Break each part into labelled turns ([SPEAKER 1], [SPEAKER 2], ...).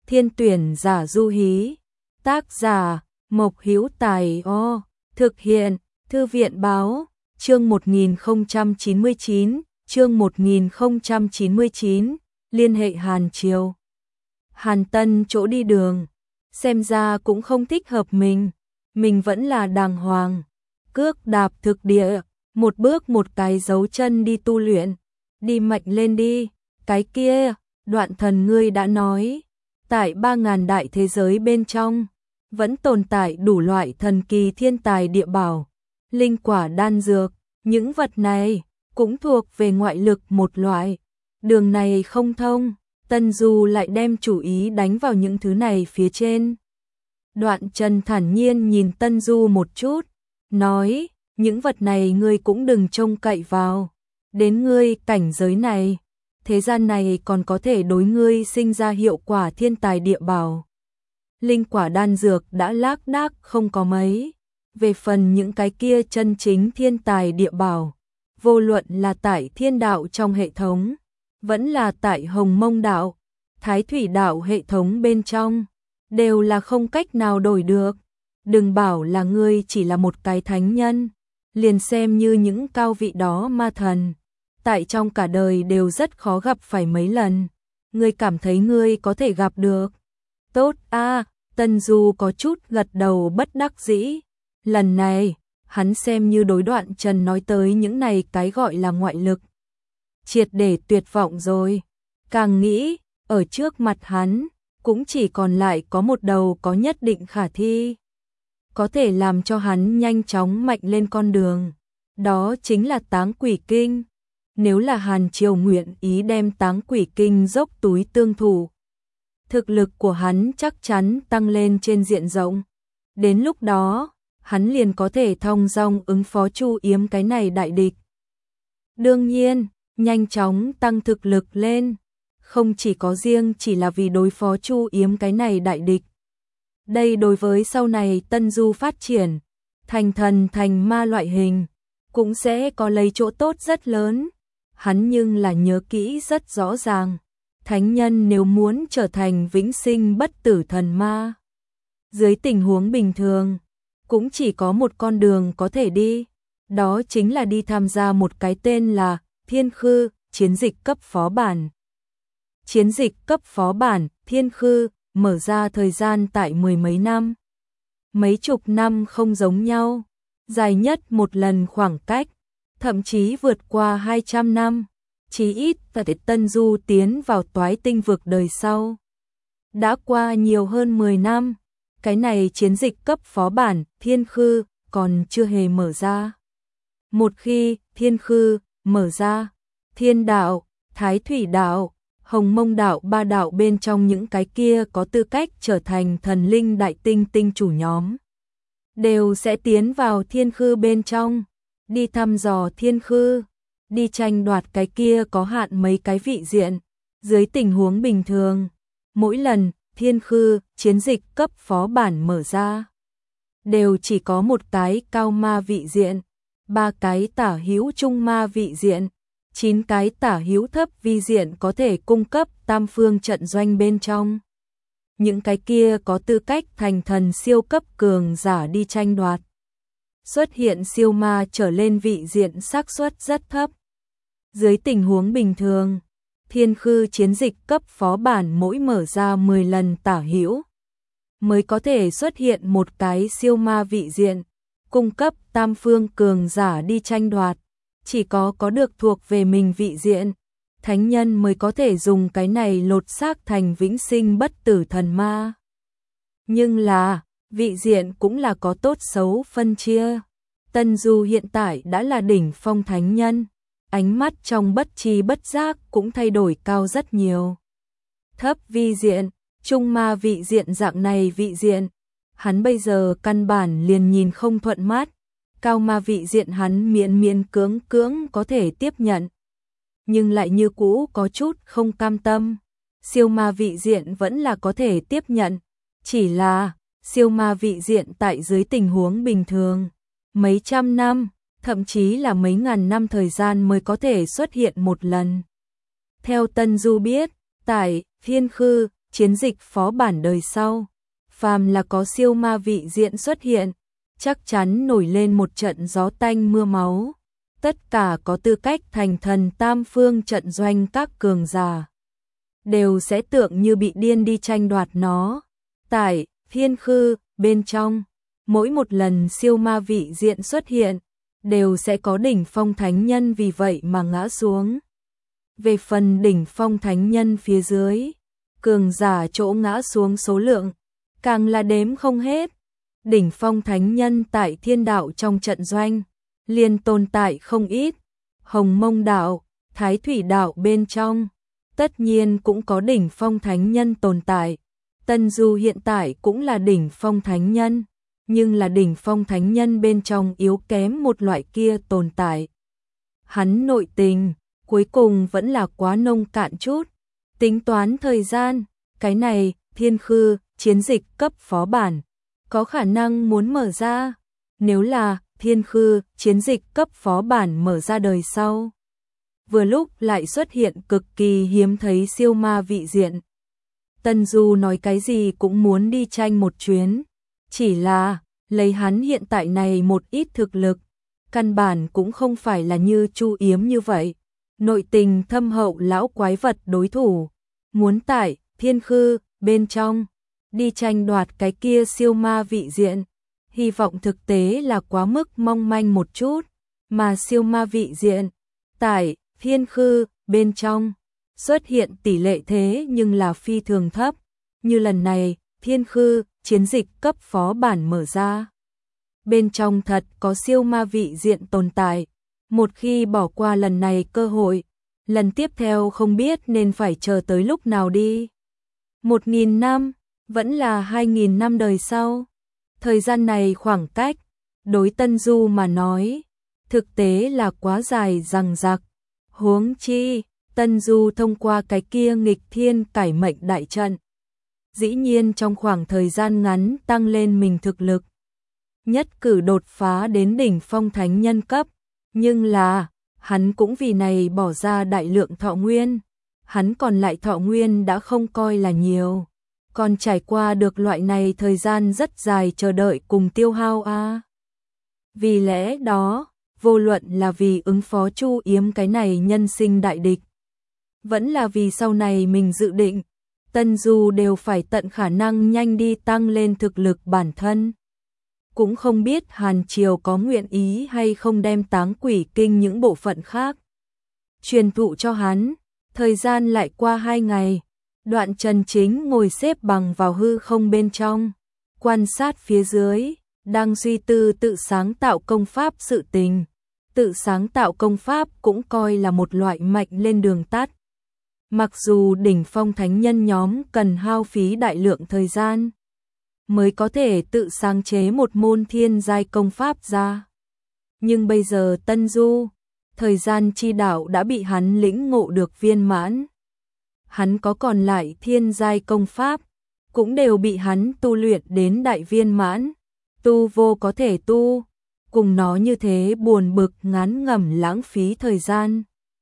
[SPEAKER 1] Thiên tuyển giả du hí. Tác giả Mộc Hữu Tài. Thực hiện Thư viện báo. Chương 1099, chương 1099, liên hệ Hàn Triều. Hàn Tân chỗ đi đường, xem ra cũng không thích hợp mình vẫn là đàng hoàng, cước đạp thực địa, một bước một cái dấu chân đi tu luyện, đi mạnh lên đi, cái kia, Đoạn Thần ngươi đã nói, tại 3.000 đại thế giới bên trong, vẫn tồn tại đủ loại thần kỳ thiên tài địa bảo, linh quả đan dược, những vật này cũng thuộc về ngoại lực một loại, đường này không thông, Tân Du lại đem chủ ý đánh vào những thứ này phía trên. Đoạn Trần thản nhiên nhìn Tân Du một chút, nói, những vật này ngươi cũng đừng trông cậy vào, đến ngươi cảnh giới này, thế gian này còn có thể đối ngươi sinh ra hiệu quả thiên tài địa bảo. Linh quả đan dược đã lác đác không có mấy, về phần những cái kia chân chính thiên tài địa bảo, vô luận là tại thiên đạo trong hệ thống, vẫn là tại Hồng Mông đạo, Thái Thủy đạo hệ thống bên trong, đều là không cách nào đổi được. Đừng bảo là ngươi chỉ là một cái thánh nhân, liền xem như những cao vị đó ma thần, tại trong cả đời đều rất khó gặp phải mấy lần. Ngươi cảm thấy ngươi có thể gặp được? Tốt a, Tân Du có chút gật đầu bất đắc dĩ. Lần này, hắn xem như đối Đoạn Trần nói tới những này cái gọi là ngoại lực. Triệt để tuyệt vọng rồi. Càng nghĩ, ở trước mặt hắn, cũng chỉ còn lại có một đầu có nhất định khả thi. Có thể làm cho hắn nhanh chóng mạnh lên con đường. Đó chính là Táng Quỷ Kinh. Nếu là Hàn Triều nguyện ý đem Táng Quỷ Kinh dốc túi tương thủ, thực lực của hắn chắc chắn tăng lên trên diện rộng. Đến lúc đó, hắn liền có thể thong dong ứng phó Chu Yếm cái này đại địch. Đương nhiên, nhanh chóng tăng thực lực lên, không chỉ có riêng chỉ là vì đối phó Chu Yếm cái này đại địch. Đây đối với sau này Tân Du phát triển, thành thần thành ma loại hình, cũng sẽ có lấy chỗ tốt rất lớn. Hắn nhưng là nhớ kỹ rất rõ ràng, thánh nhân nếu muốn trở thành vĩnh sinh bất tử thần ma, dưới tình huống bình thường, cũng chỉ có một con đường có thể đi, đó chính là đi tham gia một cái tên là Thiên Khư, chiến dịch cấp phó bản. Chiến dịch cấp phó bản, Thiên Khư, mở ra thời gian tại 10 mấy năm. Mấy chục năm không giống nhau, dài nhất một lần khoảng cách, thậm chí vượt qua 200 năm, chí ít và để Tân Du tiến vào Toái Tinh vực đời sau. Đã qua nhiều hơn 10 năm, cái này chiến dịch cấp phó bản, Thiên Khư, còn chưa hề mở ra. Một khi Thiên Khư mở ra, Thiên đạo, Thái Thủy đạo, Hồng Mông đạo ba đạo bên trong những cái kia có tư cách trở thành thần linh đại tinh tinh chủ nhóm, đều sẽ tiến vào Thiên Khư bên trong, đi thăm dò Thiên Khư, đi tranh đoạt cái kia có hạn mấy cái vị diện. Dưới tình huống bình thường, mỗi lần Thiên Khư chiến dịch cấp phó bản mở ra, đều chỉ có một cái cao ma vị diện, 3 cái tả hữu trung ma vị diện, 9 cái tả hữu thấp vi diện có thể cung cấp tam phương trận doanh bên trong. Những cái kia có tư cách thành thần siêu cấp cường giả đi tranh đoạt. Xuất hiện siêu ma trở lên vị diện xác suất rất thấp. Dưới tình huống bình thường, Thiên Khư chiến dịch cấp phó bản mỗi mở ra 10 lần tả hữu, mới có thể xuất hiện một cái siêu ma vị diện, cung cấp tam phương cường giả đi tranh đoạt. Chỉ có được thuộc về mình vị diện, thánh nhân mới có thể dùng cái này lột xác thành vĩnh sinh bất tử thần ma. Nhưng là, vị diện cũng là có tốt xấu phân chia. Tân Du hiện tại đã là đỉnh phong thánh nhân, ánh mắt trong bất tri bất giác cũng thay đổi cao rất nhiều. Thấp vi diện, trung ma vị diện dạng này vị diện, hắn bây giờ căn bản liền nhìn không thuận mắt. Cao ma vị diện hắn miễn miễn cưỡng có thể tiếp nhận, nhưng lại như cũ có chút không cam tâm. Siêu ma vị diện vẫn là có thể tiếp nhận, chỉ là siêu ma vị diện tại dưới tình huống bình thường, mấy trăm năm, thậm chí là mấy ngàn năm thời gian mới có thể xuất hiện một lần. Theo Tân Du biết, tại Thiên Khư chiến dịch phó bản đời sau. Phàm là có siêu ma vị diện xuất hiện, chắc chắn nổi lên một trận gió tanh mưa máu. Tất cả có tư cách thành thần tam phương trận doanh các cường giả đều sẽ tượng như bị điên đi tranh đoạt nó. Tại Thiên Khư bên trong, mỗi một lần siêu ma vị diện xuất hiện, đều sẽ có đỉnh phong thánh nhân vì vậy mà ngã xuống. Về phần đỉnh phong thánh nhân phía dưới, cường giả chỗ ngã xuống số lượng, càng là đếm không hết. Đỉnh phong thánh nhân tại thiên đạo trong trận doanh, liền tồn tại không ít. Hồng Mông đạo, Thái Thủy đạo bên trong, tất nhiên cũng có đỉnh phong thánh nhân tồn tại. Tân Du hiện tại cũng là đỉnh phong thánh nhân, nhưng là đỉnh phong thánh nhân bên trong yếu kém một loại kia tồn tại. Hắn nội tình, cuối cùng vẫn là quá nông cạn chút. Tính toán thời gian, cái này, Thiên Khư, chiến dịch cấp phó bản, có khả năng muốn mở ra. Nếu là Thiên Khư, chiến dịch cấp phó bản mở ra đời sau, vừa lúc lại xuất hiện cực kỳ hiếm thấy siêu ma vị diện. Tân Du nói cái gì cũng muốn đi tranh một chuyến, chỉ là lấy hắn hiện tại này một ít thực lực, căn bản cũng không phải là như Chu Yếm như vậy, nội tình thâm hậu lão quái vật đối thủ, muốn tại Thiên Khư bên trong đi tranh đoạt cái kia siêu ma vị diện, hy vọng thực tế là quá mức mong manh một chút, mà siêu ma vị diện tại Thiên Khư bên trong xuất hiện tỷ lệ thế nhưng là phi thường thấp, như lần này Thiên Khư chiến dịch cấp phó bản mở ra. Bên trong thật có siêu ma vị diện tồn tại, một khi bỏ qua lần này cơ hội, lần tiếp theo không biết nên phải chờ tới lúc nào đi. 1.000 năm, vẫn là 2.000 năm đời sau. Thời gian này khoảng cách, đối Tân Du mà nói, thực tế là quá dài dằng dặc. Huống chi, Tân Du thông qua cái kia nghịch thiên cải mệnh đại trận, dĩ nhiên trong khoảng thời gian ngắn tăng lên mình thực lực, nhất cử đột phá đến đỉnh phong thánh nhân cấp, nhưng là, hắn cũng vì này bỏ ra đại lượng thọ nguyên, hắn còn lại thọ nguyên đã không coi là nhiều, còn trải qua được loại này thời gian rất dài chờ đợi cùng tiêu hao a. Vì lẽ đó, vô luận là vì ứng phó Chu Yếm cái này nhân sinh đại địch, vẫn là vì sau này mình dự định, Tân Du đều phải tận khả năng nhanh đi tăng lên thực lực bản thân. Cũng không biết Hàn Triều có nguyện ý hay không đem Táng Quỷ Kinh những bộ phận khác truyền thụ cho hắn. Thời gian lại qua 2 ngày, Đoạn Trần chính ngồi xếp bằng vào hư không bên trong, quan sát phía dưới, đang suy tư tự sáng tạo công pháp sự tình. Tự sáng tạo công pháp cũng coi là một loại mạnh lên đường tắt. Mặc dù đỉnh phong thánh nhân nhóm cần hao phí đại lượng thời gian mới có thể tự sáng chế một môn thiên giai công pháp ra. Nhưng bây giờ Tân Du, thời gian chi đạo đã bị hắn lĩnh ngộ được viên mãn. Hắn có còn lại thiên giai công pháp, cũng đều bị hắn tu luyện đến đại viên mãn. Tu vô có thể tu, cùng nó như thế buồn bực ngán ngẩm lãng phí thời gian.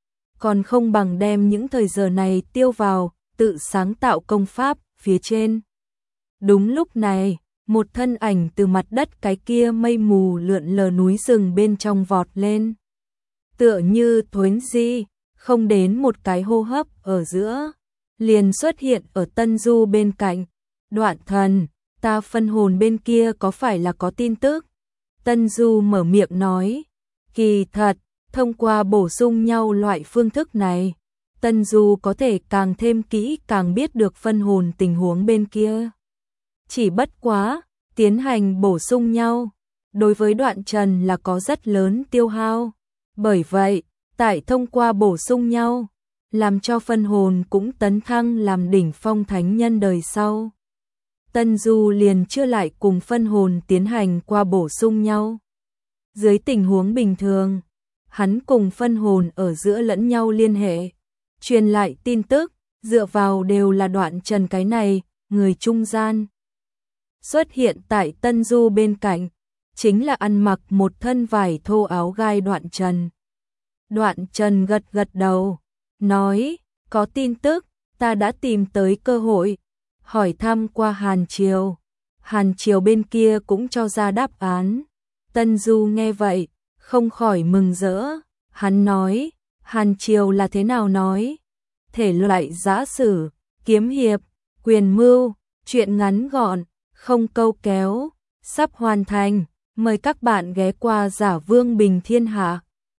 [SPEAKER 1] Còn không bằng đem những thời giờ này tiêu vào tự sáng tạo công pháp phía trên. Đúng lúc này, một thân ảnh từ mặt đất cái kia mây mù lượn lờ núi rừng bên trong vọt lên. Tựa như thuấn di, không đến một cái hô hấp ở giữa, liền xuất hiện ở Tân Du bên cạnh. Đoạn thần, ta phân hồn bên kia có phải là có tin tức? Tân Du mở miệng nói, kỳ thật, thông qua bổ sung nhau loại phương thức này, Tân Du có thể càng thêm kỹ càng biết được phân hồn tình huống bên kia. Chỉ bất quá, tiến hành bổ sung nhau, đối với Đoạn Trần là có rất lớn tiêu hao. Bởi vậy, tại thông qua bổ sung nhau, làm cho phân hồn cũng tấn thăng làm đỉnh phong thánh nhân đời sau. Tân Du liền chưa lại cùng phân hồn tiến hành qua bổ sung nhau. Dưới tình huống bình thường, hắn cùng phân hồn ở giữa lẫn nhau liên hệ, truyền lại tin tức, dựa vào đều là Đoạn Trần cái này, người trung gian. Xuất hiện tại Tân Du bên cạnh, chính là ăn mặc một thân vải thô áo gai Đoạn Trần. Đoạn Trần gật gật đầu, nói, có tin tức, ta đã tìm tới cơ hội, hỏi thăm qua Hàn Triều. Hàn Triều bên kia cũng cho ra đáp án. Tân Du nghe vậy, không khỏi mừng rỡ. Hắn nói, Hàn Triều là thế nào nói? Thể loại giã sử, kiếm hiệp, quyền mưu, truyện ngắn gọn, không câu kéo, sắp hoàn thành. Mời các bạn ghé qua Giả Vương Bình Thiên Hạ.